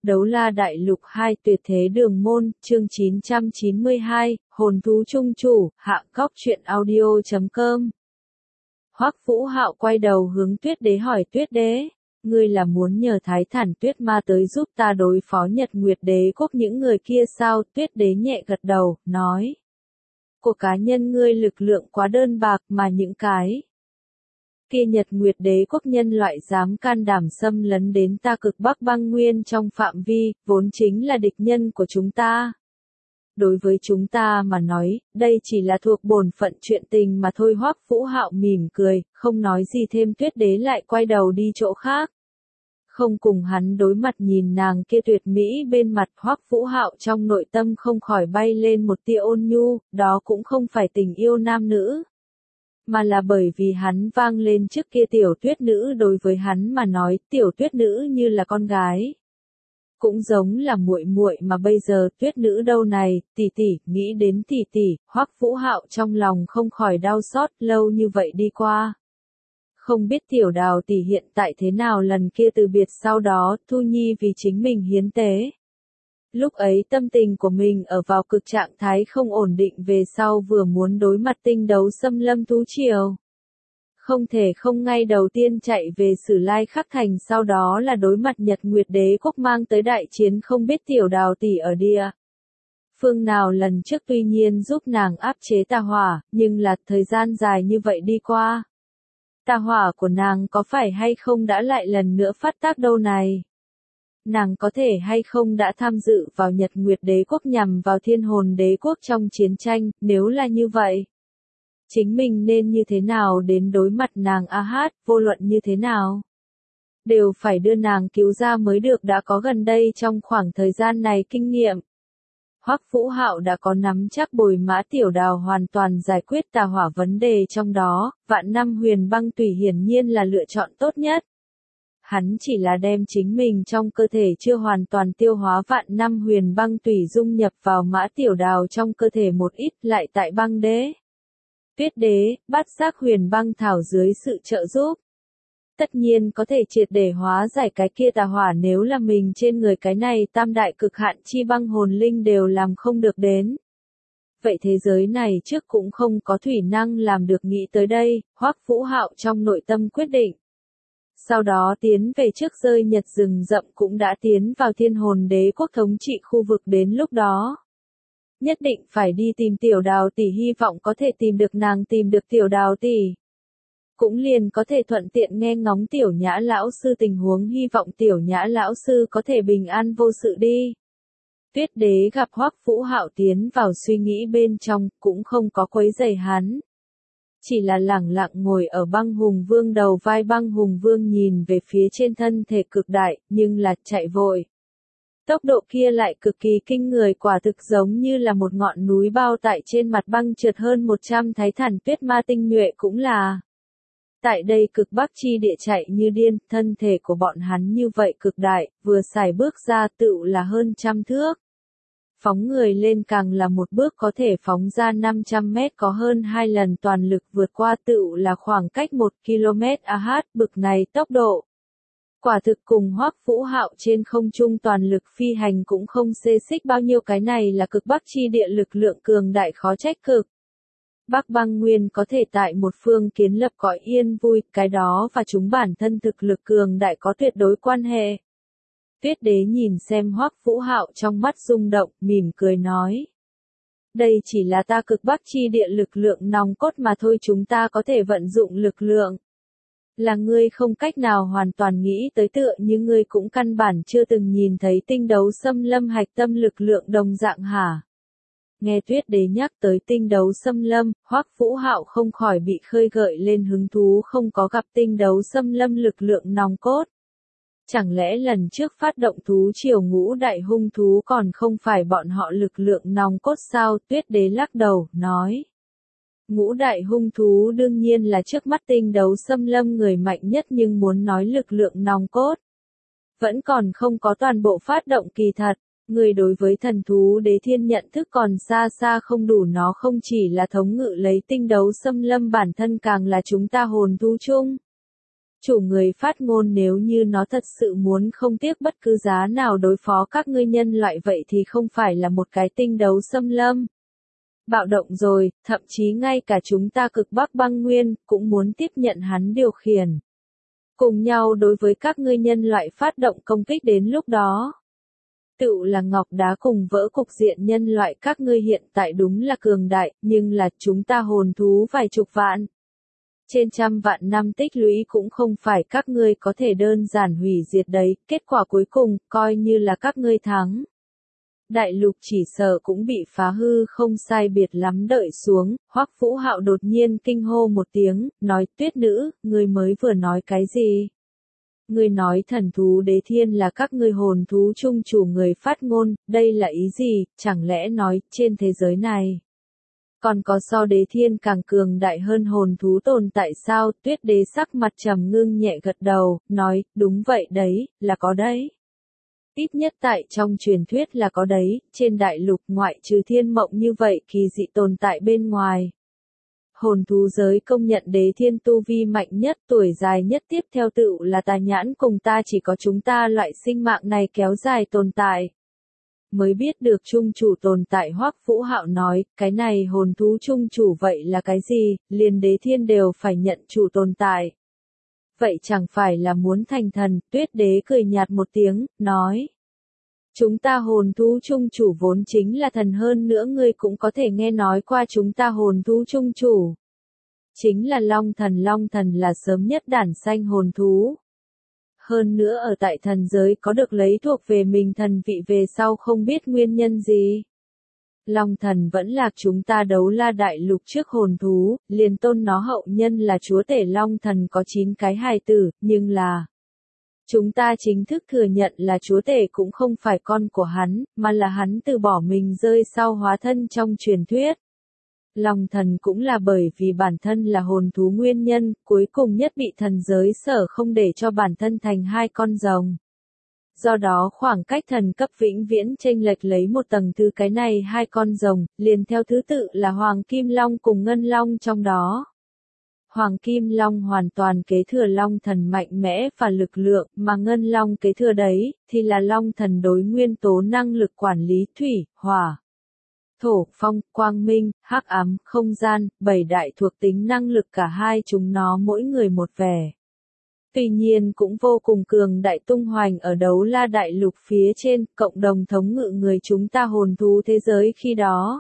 Đấu La Đại Lục 2 Tuyệt Thế Đường Môn, chương 992, Hồn Thú Trung Chủ, Hạ Cóc Truyện Audio.com. Hoắc Vũ Hạo quay đầu hướng Tuyết Đế hỏi Tuyết Đế, ngươi là muốn nhờ Thái Thản Tuyết Ma tới giúp ta đối phó Nhật Nguyệt Đế quốc những người kia sao? Tuyết Đế nhẹ gật đầu, nói. Của cá nhân ngươi lực lượng quá đơn bạc mà những cái kia Nhật Nguyệt Đế quốc nhân loại dám can đảm xâm lấn đến ta cực Bắc băng nguyên trong phạm vi, vốn chính là địch nhân của chúng ta. Đối với chúng ta mà nói, đây chỉ là thuộc bổn phận chuyện tình mà thôi. Hoắc Vũ Hạo mỉm cười, không nói gì thêm. Tuyết Đế lại quay đầu đi chỗ khác. Không cùng hắn đối mặt nhìn nàng kia tuyệt mỹ bên mặt. Hoắc Vũ Hạo trong nội tâm không khỏi bay lên một tia ôn nhu, đó cũng không phải tình yêu nam nữ, mà là bởi vì hắn vang lên trước kia tiểu tuyết nữ đối với hắn mà nói, tiểu tuyết nữ như là con gái, cũng giống là muội muội mà bây giờ tuyết nữ đâu này, tỷ tỷ, nghĩ đến tỷ tỷ, Hoắc Vũ Hạo trong lòng không khỏi đau xót, lâu như vậy đi qua. Không biết tiểu Đào tỷ hiện tại thế nào, lần kia từ biệt sau đó, Thu Nhi vì chính mình hiến tế. Lúc ấy tâm tình của mình ở vào cực trạng thái không ổn định, về sau vừa muốn đối mặt tinh đấu xâm lâm thú triều. Không thể không ngay đầu tiên chạy về Sử Lai Khắc Thành, sau đó là đối mặt Nhật Nguyệt Đế quốc mang tới đại chiến. Không biết tiểu Đào tỷ ở địa phương nào lần trước tuy nhiên giúp nàng áp chế tà hỏa, nhưng là thời gian dài như vậy đi qua. Tà hỏa của nàng có phải hay không đã lại lần nữa phát tác đâu này? Nàng có thể hay không đã tham dự vào Nhật Nguyệt Đế quốc nhằm vào Thiên Hồn Đế quốc trong chiến tranh? Nếu là như vậy, chính mình nên như thế nào đến đối mặt nàng? Vô luận như thế nào, đều phải đưa nàng cứu ra mới được. Đã có gần đây trong khoảng thời gian này kinh nghiệm, Hoắc Vũ Hạo đã có nắm chắc bồi mã tiểu Đào hoàn toàn giải quyết tà hỏa vấn đề trong đó. Vạn năm huyền băng tùy hiển nhiên là lựa chọn tốt nhất. Hắn chỉ là đem chính mình trong cơ thể chưa hoàn toàn tiêu hóa vạn năm huyền băng tùy dung nhập vào mã tiểu Đào trong cơ thể một ít, lại tại băng đế, Tuyết Đế, bát giác huyền băng thảo dưới sự trợ giúp, tất nhiên có thể triệt để hóa giải cái kia tà hỏa. Nếu là mình trên người cái này tam đại cực hạn chi băng hồn linh đều làm không được đến, vậy thế giới này trước cũng không có thủy năng làm được. Nghĩ tới đây, Hoắc Vũ Hạo trong nội tâm quyết định. Sau đó tiến về trước rơi Nhật rừng rậm, cũng đã tiến vào Thiên Hồn Đế quốc thống trị khu vực. Đến lúc đó, nhất định phải đi tìm tiểu Đào tỷ, hy vọng có thể tìm được nàng. Tìm được tiểu Đào tỷ, cũng liền có thể thuận tiện nghe ngóng tiểu Nhã lão sư tình huống, hy vọng tiểu Nhã lão sư có thể bình an vô sự đi. Tuyết Đế gặp Hoắc Vũ Hạo tiến vào suy nghĩ bên trong, cũng không có quấy rầy hắn, chỉ là lẳng lặng ngồi ở băng hùng vương đầu vai. Băng hùng vương nhìn về phía trên thân thể cực đại, nhưng là chạy vội. Tốc độ kia lại cực kỳ kinh người, quả thực giống như là một ngọn núi bao tại trên mặt băng, trượt hơn 100 Thái Thản Tuyết Ma tinh nhuệ cũng là tại đây cực Bắc chi địa chạy như điên. Thân thể của bọn hắn như vậy cực đại, vừa xài bước ra tựu là hơn 100 thước. Phóng người lên càng là một bước có thể phóng ra 500 mét, có hơn 2 lần toàn lực vượt qua tựu là khoảng cách 1 km. Bực này tốc độ, quả thực cùng Hoắc Vũ Hạo trên không trung toàn lực phi hành cũng không xê xích bao nhiêu. Cái này là cực Bắc chi địa lực lượng cường đại, khó trách cực Bắc băng nguyên có thể tại một phương kiến lập cõi yên vui, cái đó và chúng bản thân thực lực cường đại có tuyệt đối quan hệ. Tuyết Đế nhìn xem Hoắc Vũ Hạo trong mắt rung động, mỉm cười nói. Đây chỉ là ta cực Bắc chi địa lực lượng nòng cốt mà thôi, chúng ta có thể vận dụng lực lượng là ngươi không cách nào hoàn toàn nghĩ tới, tựa như ngươi cũng căn bản chưa từng nhìn thấy tinh đấu xâm lâm hạch tâm lực lượng đồng dạng hả? Nghe Tuyết Đế nhắc tới tinh đấu xâm lâm, Hoắc Vũ Hạo không khỏi bị khơi gợi lên hứng thú. Không có gặp tinh đấu xâm lâm lực lượng nòng cốt, chẳng lẽ lần trước phát động thú triều ngũ đại hung thú còn không phải bọn họ lực lượng nòng cốt sao? Tuyết Đế lắc đầu, nói. Ngũ đại hung thú đương nhiên là trước mắt tinh đấu xâm lâm người mạnh nhất, nhưng muốn nói lực lượng nòng cốt, vẫn còn không có toàn bộ phát động. Kỳ thật, người đối với thần thú đế thiên nhận thức còn xa xa không đủ, nó không chỉ là thống ngự lấy tinh đấu xâm lâm bản thân, càng là chúng ta hồn thú chung. Chủ người phát ngôn nếu như nó thật sự muốn không tiếc bất cứ giá nào đối phó các ngươi nhân loại vậy thì không phải là một cái tinh đấu xâm lâm. Bạo động rồi, thậm chí ngay cả chúng ta cực Bắc băng nguyên, cũng muốn tiếp nhận hắn điều khiển. Cùng nhau đối với các ngươi nhân loại phát động công kích đến lúc đó. Tựu là ngọc đá cùng vỡ cục diện nhân loại các ngươi hiện tại đúng là cường đại, nhưng là chúng ta hồn thú vài chục vạn. Trên trăm vạn năm tích lũy cũng không phải các ngươi có thể đơn giản hủy diệt đấy, kết quả cuối cùng, coi như là các ngươi thắng. Đại lục chỉ sợ cũng bị phá hư không sai biệt lắm đợi xuống, Hoắc Vũ Hạo đột nhiên kinh hô một tiếng, nói Tuyết nữ, ngươi mới vừa nói cái gì? Ngươi nói thần thú đế thiên là các ngươi hồn thú chung chủ người phát ngôn, đây là ý gì, chẳng lẽ nói, trên thế giới này? Còn có so đế thiên càng cường đại hơn hồn thú tồn tại sao? Tuyết đế sắc mặt trầm ngưng nhẹ gật đầu, nói, đúng vậy đấy, là có đấy. Ít nhất tại trong truyền thuyết là có đấy, trên đại lục ngoại trừ thiên mộng như vậy kỳ dị tồn tại bên ngoài. Hồn thú giới công nhận đế thiên tu vi mạnh nhất tuổi dài nhất tiếp theo tựu là tà nhãn cùng ta chỉ có chúng ta loại sinh mạng này kéo dài tồn tại. Mới biết được trung chủ tồn tại Hoắc Vũ Hạo nói, cái này hồn thú trung chủ vậy là cái gì, liền đế thiên đều phải nhận chủ tồn tại. Vậy chẳng phải là muốn thành thần, Tuyết đế cười nhạt một tiếng, nói. Chúng ta hồn thú trung chủ vốn chính là thần hơn nữa ngươi cũng có thể nghe nói qua chúng ta hồn thú trung chủ. Chính là Long thần là sớm nhất đản sanh hồn thú. Hơn nữa ở tại thần giới có được lấy thuộc về mình thần vị về sau không biết nguyên nhân gì. Long thần vẫn là chúng ta đấu la đại lục trước hồn thú, liền tôn nó hậu nhân là chúa tể Long thần có 9 cái hài tử, nhưng là chúng ta chính thức thừa nhận là chúa tể cũng không phải con của hắn, mà là hắn từ bỏ mình rơi sau hóa thân trong truyền thuyết. Long thần cũng là bởi vì bản thân là hồn thú nguyên nhân, cuối cùng nhất bị thần giới sở không để cho bản thân thành 2 con rồng. Do đó khoảng cách thần cấp vĩnh viễn chênh lệch lấy một tầng thứ cái này 2 con rồng, liền theo thứ tự là Hoàng Kim Long cùng Ngân Long trong đó. Hoàng Kim Long hoàn toàn kế thừa Long thần mạnh mẽ và lực lượng, mà Ngân Long kế thừa đấy, thì là Long thần đối nguyên tố năng lực quản lý thủy, hỏa, thổ, phong, quang minh, hắc ám, không gian, 7 đại thuộc tính năng lực cả hai chúng nó mỗi người một vẻ. Tuy nhiên cũng vô cùng cường đại tung hoành ở đấu la đại lục phía trên, cộng đồng thống ngự người chúng ta hồn thú thế giới khi đó.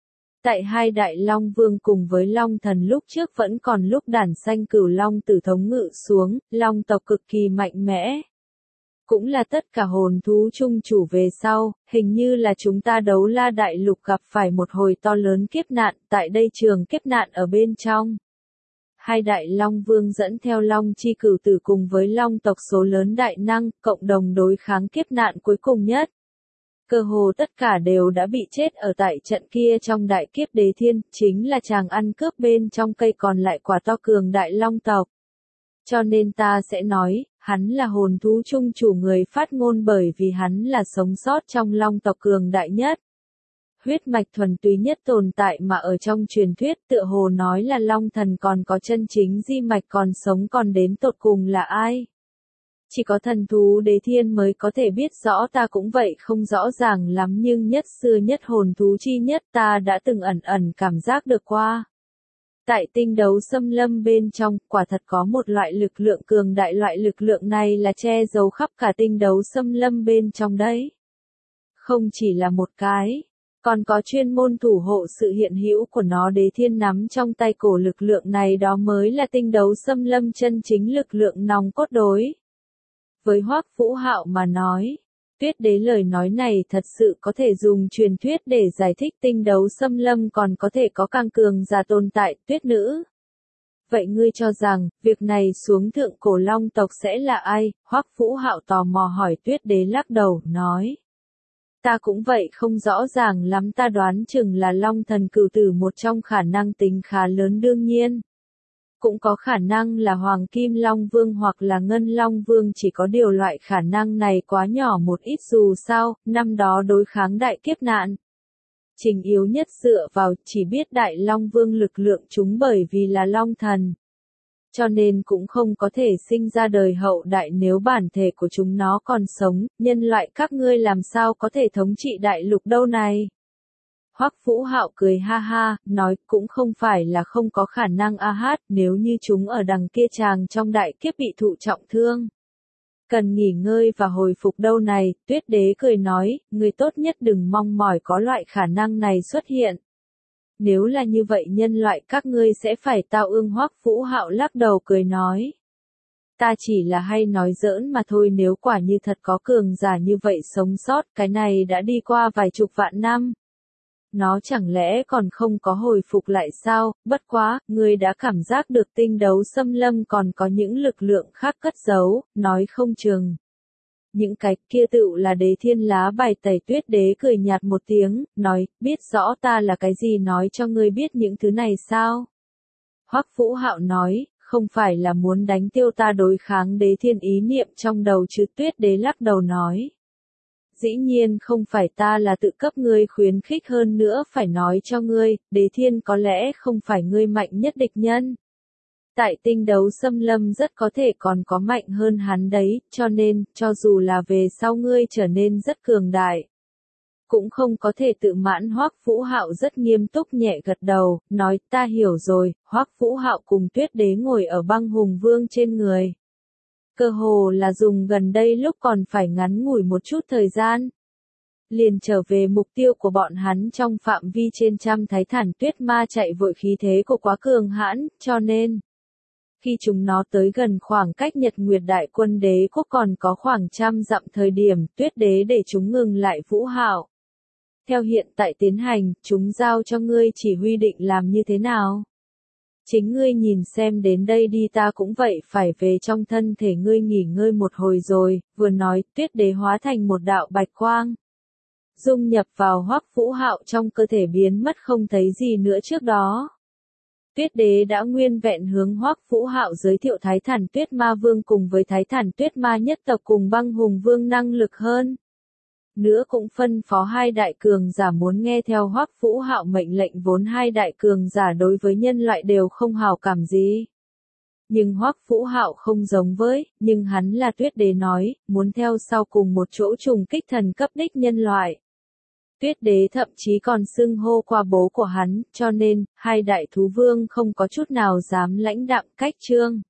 Tại 2 đại Long Vương cùng với Long Thần lúc trước vẫn còn lúc đản sanh cửu Long tử thống ngự xuống, Long tộc cực kỳ mạnh mẽ. Cũng là tất cả hồn thú chung chủ về sau, hình như là chúng ta đấu la đại lục gặp phải một hồi to lớn kiếp nạn, tại đây trường kiếp nạn ở bên trong. 2 đại Long Vương dẫn theo Long chi cửu tử cùng với Long tộc số lớn đại năng, cộng đồng đối kháng kiếp nạn cuối cùng nhất. Cơ hồ tất cả đều đã bị chết ở tại trận kia trong đại kiếp đế thiên, chính là chàng ăn cướp bên trong cây còn lại quả to cường đại Long tộc. Cho nên ta sẽ nói, hắn là hồn thú chung chủ người phát ngôn bởi vì hắn là sống sót trong Long tộc cường đại nhất. Huyết mạch thuần túy nhất tồn tại mà ở trong truyền thuyết tựa hồ nói là Long thần còn có chân chính di mạch còn sống còn đến tột cùng là ai. Chỉ có thần thú đế thiên mới có thể biết rõ ta cũng vậy không rõ ràng lắm nhưng nhất xưa nhất hồn thú chi nhất ta đã từng ẩn ẩn cảm giác được qua. Tại tinh đấu xâm lâm bên trong, quả thật có một loại lực lượng cường đại loại lực lượng này là che giấu khắp cả tinh đấu xâm lâm bên trong đấy. Không chỉ là một cái, còn có chuyên môn thủ hộ sự hiện hữu của nó đế thiên nắm trong tay cổ lực lượng này đó mới là tinh đấu xâm lâm chân chính lực lượng nòng cốt đối. Với Hoắc Vũ Hạo mà nói, Tuyết đế lời nói này thật sự có thể dùng truyền thuyết để giải thích tinh đấu xâm lâm còn có thể có càng cường giả tồn tại, Tuyết nữ. Vậy ngươi cho rằng, việc này xuống thượng cổ Long tộc sẽ là ai? Hoắc Vũ Hạo tò mò hỏi Tuyết đế lắc đầu, nói. Ta cũng vậy không rõ ràng lắm ta đoán chừng là Long thần cửu tử một trong khả năng tính khá lớn đương nhiên. Cũng có khả năng là Hoàng Kim Long Vương hoặc là Ngân Long Vương chỉ có điều loại khả năng này quá nhỏ một ít dù sao, năm đó đối kháng đại kiếp nạn. Trình yếu nhất dựa vào chỉ biết Đại Long Vương lực lượng chúng bởi vì là Long thần. cho nên cũng không có thể sinh ra đời hậu đại nếu bản thể của chúng nó còn sống, nhân loại các ngươi làm sao có thể thống trị đại lục đâu này. Hoắc Vũ Hạo cười ha ha, nói cũng không phải là không có khả năng a hát, nếu như chúng ở đằng kia chàng trong đại kiếp bị thụ trọng thương. Cần nghỉ ngơi và hồi phục đâu này, Tuyết Đế cười nói, người tốt nhất đừng mong mỏi có loại khả năng này xuất hiện. Nếu là như vậy nhân loại các ngươi sẽ phải tao ương. Hoắc Vũ Hạo lắc đầu cười nói. Ta chỉ là hay nói giỡn mà thôi, nếu quả như thật có cường giả như vậy sống sót, cái này đã đi qua vài chục vạn năm. Nó chẳng lẽ còn không có hồi phục lại sao, bất quá, ngươi đã cảm giác được tinh đấu xâm lâm còn có những lực lượng khác cất giấu, nói không chừng. Những cái kia tựu là đế thiên lá bài tẩy. Tuyết Đế cười nhạt một tiếng, nói, biết rõ ta là cái gì nói cho ngươi biết những thứ này sao? Hoắc Vũ Hạo nói, không phải là muốn đánh tiêu ta đối kháng đế thiên ý niệm trong đầu chứ. Tuyết Đế lắc đầu nói. Dĩ nhiên không phải, ta là tự cấp ngươi khuyến khích, hơn nữa phải nói cho ngươi, đế thiên có lẽ không phải ngươi mạnh nhất địch nhân. Tại tinh đấu xâm lâm rất có thể còn có mạnh hơn hắn đấy, cho nên, cho dù là về sau ngươi trở nên rất cường đại, cũng không có thể tự mãn. Hoắc Vũ Hạo rất nghiêm túc nhẹ gật đầu, nói, ta hiểu rồi. Hoắc Vũ Hạo cùng Tuyết Đế ngồi ở Băng Hùng Vương trên người. Cơ hồ là dùng gần đây lúc còn phải ngắn ngủi một chút thời gian. Liền trở về mục tiêu của bọn hắn trong phạm vi trên trăm Thái Thản Tuyết Ma chạy vội, khí thế của quá cường hãn, cho nên khi chúng nó tới gần khoảng cách Nhật Nguyệt Đại Quân Đế Quốc còn có khoảng trăm dặm thời điểm, Tuyết Đế để chúng ngừng lại. Vũ Hạo, theo hiện tại tiến hành, chúng giao cho ngươi chỉ huy, định làm như thế nào? Chính ngươi nhìn xem, đến đây đi, ta cũng vậy phải về trong thân thể ngươi nghỉ ngơi một hồi rồi. Vừa nói, Tuyết Đế hóa thành một đạo bạch quang, dung nhập vào Hoắc Vũ Hạo trong cơ thể, biến mất không thấy gì nữa. Trước đó, Tuyết Đế đã nguyên vẹn hướng Hoắc Vũ Hạo giới thiệu Thái Thản Tuyết Ma Vương cùng với Thái Thản Tuyết Ma nhất tộc cùng Băng Hùng Vương năng lực hơn. Nữa cũng phân phó hai đại cường giả muốn nghe theo Hoắc Vũ Hạo mệnh lệnh, vốn hai đại cường giả đối với nhân loại đều không hảo cảm gì. Nhưng Hoắc Vũ Hạo không giống với, nhưng hắn là Tuyết Đế nói, muốn theo sau cùng một chỗ trùng kích thần cấp đích nhân loại. Tuyết Đế thậm chí còn xưng hô qua bố của hắn, cho nên, hai đại thú vương không có chút nào dám lãnh đạm cách trương.